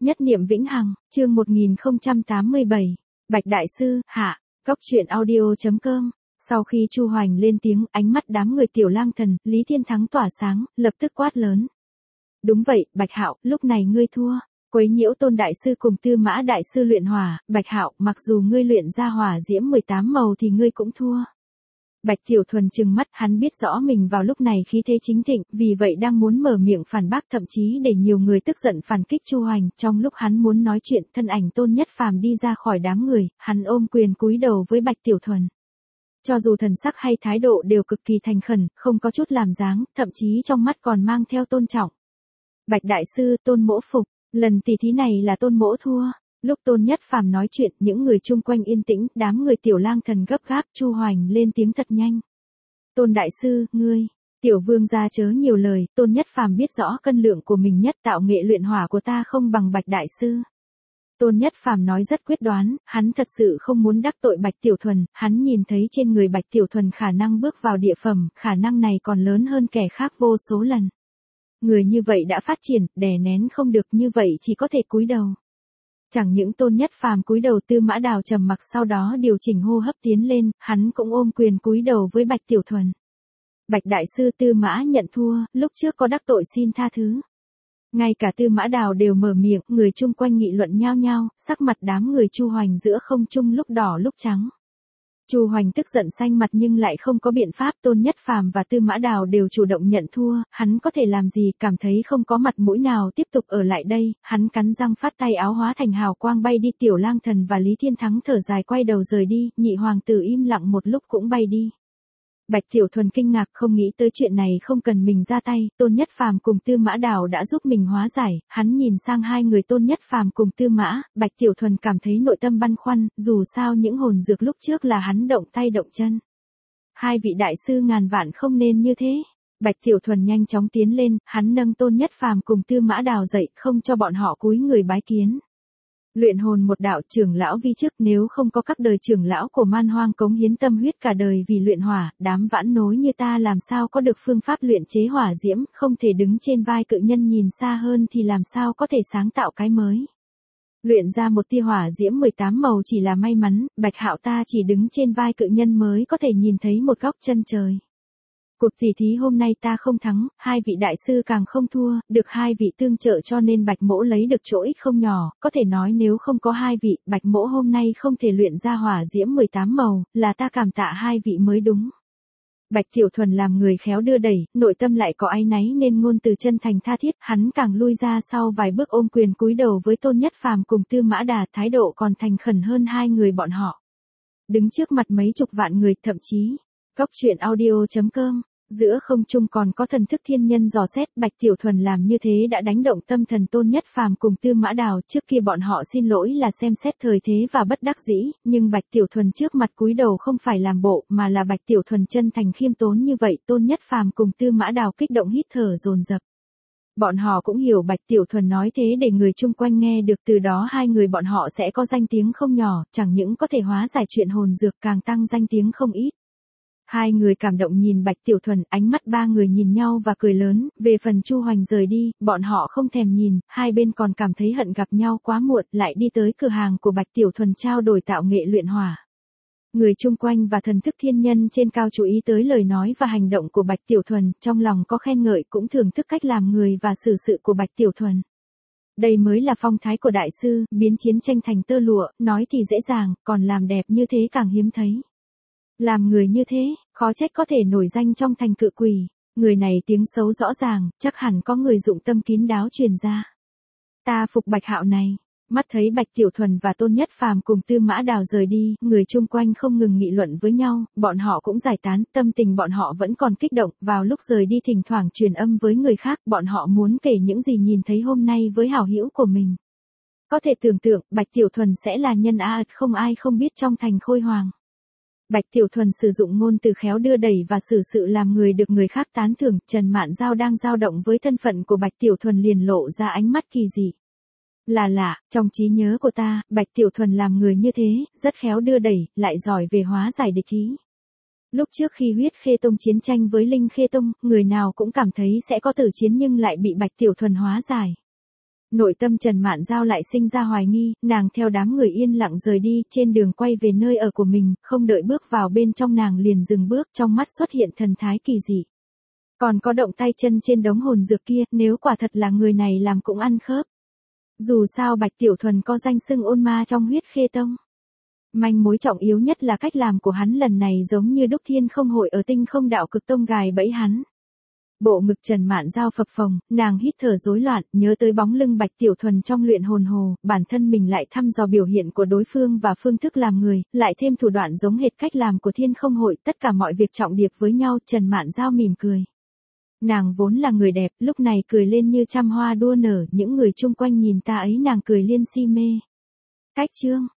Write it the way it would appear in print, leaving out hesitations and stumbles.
Nhất niệm vĩnh hằng, chương 1087. Bạch Đại Sư, hạ, Cóc truyện audio.com. Sau khi Chu Hoành lên tiếng, ánh mắt đám người Tiểu Lang Thần, Lý Thiên Thắng tỏa sáng, lập tức quát lớn. Đúng vậy, Bạch Hạo, lúc này ngươi thua. Quấy nhiễu Tôn Đại Sư cùng Tư Mã Đại Sư luyện hỏa, Bạch Hạo, mặc dù ngươi luyện ra hỏa diễm 18 màu thì ngươi cũng thua. Bạch Tiểu Thuần trừng mắt, hắn biết rõ mình vào lúc này khí thế chính thịnh, vì vậy đang muốn mở miệng phản bác, thậm chí để nhiều người tức giận phản kích Chu Hoành. Trong lúc hắn muốn nói chuyện, thân ảnh Tôn Nhất Phàm đi ra khỏi đám người, hắn ôm quyền cúi đầu với Bạch Tiểu Thuần. Cho dù thần sắc hay thái độ đều cực kỳ thành khẩn, không có chút làm dáng, thậm chí trong mắt còn mang theo tôn trọng. Bạch Đại Sư, Tôn mỗ phục, lần tỷ thí này là Tôn mỗ thua. Lúc Tôn Nhất Phàm nói chuyện, những người chung quanh yên tĩnh, đám người Tiểu Lang Thần gấp gáp, Chu Hoành lên tiếng thật nhanh. Tôn Đại Sư, ngươi, Tiểu Vương gia chớ nhiều lời, Tôn Nhất Phàm biết rõ cân lượng của mình nhất, tạo nghệ luyện hỏa của ta không bằng Bạch Đại Sư. Tôn Nhất Phàm nói rất quyết đoán, hắn thật sự không muốn đắc tội Bạch Tiểu Thuần, hắn nhìn thấy trên người Bạch Tiểu Thuần khả năng bước vào địa phẩm, khả năng này còn lớn hơn kẻ khác vô số lần. Người như vậy đã phát triển, đè nén không được, như vậy chỉ có thể cúi đầu. Chẳng những Tôn Nhất Phàm cúi đầu, Tư Mã Đào trầm mặc sau đó điều chỉnh hô hấp tiến lên, hắn cũng ôm quyền cúi đầu với Bạch Tiểu Thuần. Bạch Đại Sư, Tư Mã nhận thua, lúc trước có đắc tội xin tha thứ. Ngay cả Tư Mã Đào đều mở miệng, người chung quanh nghị luận nhao nhao, sắc mặt đám người Chu Hoành giữa không trung lúc đỏ lúc trắng. Chu Hoành tức giận xanh mặt nhưng lại không có biện pháp, Tôn Nhất Phàm và Tư Mã Đào đều chủ động nhận thua, hắn có thể làm gì, cảm thấy không có mặt mũi nào tiếp tục ở lại đây, hắn cắn răng phát tay áo hóa thành hào quang bay đi. Tiểu Lang Thần và Lý Thiên Thắng thở dài quay đầu rời đi, nhị hoàng tử im lặng một lúc cũng bay đi. Bạch Tiểu Thuần kinh ngạc, không nghĩ tới chuyện này không cần mình ra tay, Tôn Nhất Phàm cùng Tư Mã Đào đã giúp mình hóa giải, hắn nhìn sang hai người Tôn Nhất Phàm cùng Tư Mã, Bạch Tiểu Thuần cảm thấy nội tâm băn khoăn, dù sao những hồn dược lúc trước là hắn động tay động chân. Hai vị đại sư ngàn vạn không nên như thế. Bạch Tiểu Thuần nhanh chóng tiến lên, hắn nâng Tôn Nhất Phàm cùng Tư Mã Đào dậy, không cho bọn họ cúi người bái kiến. Luyện hồn một đạo, trưởng lão vi trước, nếu không có các đời trưởng lão của Man Hoang cống hiến tâm huyết cả đời vì luyện hỏa, đám vãn nối như ta làm sao có được phương pháp luyện chế hỏa diễm, không thể đứng trên vai cự nhân nhìn xa hơn thì làm sao có thể sáng tạo cái mới. Luyện ra một tia hỏa diễm 18 màu chỉ là may mắn, Bạch Hạo ta chỉ đứng trên vai cự nhân mới có thể nhìn thấy một góc chân trời. Cuộc tỷ thí hôm nay ta không thắng, hai vị đại sư càng không thua, được hai vị tương trợ cho nên Bạch mỗ lấy được chỗ ích không nhỏ, có thể nói nếu không có hai vị, Bạch mỗ hôm nay không thể luyện ra hỏa diễm 18 màu, là ta cảm tạ hai vị mới đúng. Bạch Tiểu Thuần làm người khéo đưa đẩy, nội tâm lại có áy náy nên ngôn từ chân thành tha thiết, hắn càng lui ra sau vài bước ôm quyền cúi đầu với Tôn Nhất Phàm cùng Tư Mã Đà, thái độ còn thành khẩn hơn hai người bọn họ. Đứng trước mặt mấy chục vạn người, thậm chí, Cóc truyện audio.com. Giữa không trung còn có thần thức thiên nhân dò xét, Bạch Tiểu Thuần làm như thế đã đánh động tâm thần Tôn Nhất Phàm cùng Tư Mã Đào, trước kia bọn họ xin lỗi là xem xét thời thế và bất đắc dĩ, nhưng Bạch Tiểu Thuần trước mặt cúi đầu không phải làm bộ, mà là Bạch Tiểu Thuần chân thành khiêm tốn như vậy, Tôn Nhất Phàm cùng Tư Mã Đào kích động hít thở dồn dập. Bọn họ cũng hiểu Bạch Tiểu Thuần nói thế để người chung quanh nghe được, từ đó hai người bọn họ sẽ có danh tiếng không nhỏ, chẳng những có thể hóa giải chuyện hồn dược càng tăng danh tiếng không ít. Hai người cảm động nhìn Bạch Tiểu Thuần, ánh mắt ba người nhìn nhau và cười lớn, về phần Chu Hoành rời đi, bọn họ không thèm nhìn, hai bên còn cảm thấy hận gặp nhau quá muộn, lại đi tới cửa hàng của Bạch Tiểu Thuần trao đổi tạo nghệ luyện hỏa. Người chung quanh và thần thức thiên nhân trên cao chú ý tới lời nói và hành động của Bạch Tiểu Thuần, trong lòng có khen ngợi cũng thưởng thức cách làm người và xử sự của Bạch Tiểu Thuần. Đây mới là phong thái của đại sư, biến chiến tranh thành tơ lụa, nói thì dễ dàng, còn làm đẹp như thế càng hiếm thấy. Làm người như thế, khó trách có thể nổi danh trong thành cự quỷ, người này tiếng xấu rõ ràng, chắc hẳn có người dụng tâm kín đáo truyền ra. Ta phục Bạch Hạo này. Mắt thấy Bạch Tiểu Thuần và Tôn Nhất Phàm cùng Tư Mã Đào rời đi, người chung quanh không ngừng nghị luận với nhau, bọn họ cũng giải tán, tâm tình bọn họ vẫn còn kích động, vào lúc rời đi thỉnh thoảng truyền âm với người khác, bọn họ muốn kể những gì nhìn thấy hôm nay với hảo hữu của mình. Có thể tưởng tượng, Bạch Tiểu Thuần sẽ là nhân ạt không ai không biết trong thành Khôi Hoàng. Bạch Tiểu Thuần sử dụng ngôn từ khéo đưa đẩy và xử sự làm người được người khác tán thưởng, Trần Mạn Giao đang dao động với thân phận của Bạch Tiểu Thuần liền lộ ra ánh mắt kỳ dị. Là lạ, trong trí nhớ của ta, Bạch Tiểu Thuần làm người như thế, rất khéo đưa đẩy, lại giỏi về hóa giải địch ý. Lúc trước khi Huyết Khê Tông chiến tranh với Linh Khê Tông, người nào cũng cảm thấy sẽ có tử chiến nhưng lại bị Bạch Tiểu Thuần hóa giải. Nội tâm Trần Mạn Giao lại sinh ra hoài nghi, nàng theo đám người yên lặng rời đi, trên đường quay về nơi ở của mình, không đợi bước vào bên trong nàng liền dừng bước, trong mắt xuất hiện thần thái kỳ dị. Còn có động tay chân trên đống hồn dược kia, nếu quả thật là người này làm cũng ăn khớp. Dù sao Bạch Tiểu Thuần có danh xưng ôn ma trong huyết khê tông. Manh mối trọng yếu nhất là cách làm của hắn lần này giống như đúc thiên không hội ở tinh không đạo cực tông gài bẫy hắn. Bộ ngực Trần Mạn Giao phập phồng, nàng hít thở rối loạn, nhớ tới bóng lưng Bạch Tiểu Thuần trong luyện hồn hồ, bản thân mình lại thăm dò biểu hiện của đối phương và phương thức làm người, lại thêm thủ đoạn giống hệt cách làm của thiên không hội, tất cả mọi việc trọng điệp với nhau, Trần Mạn Giao mỉm cười. Nàng vốn là người đẹp, lúc này cười lên như trăm hoa đua nở, những người chung quanh nhìn ta ấy nàng cười liên si mê. Cách chương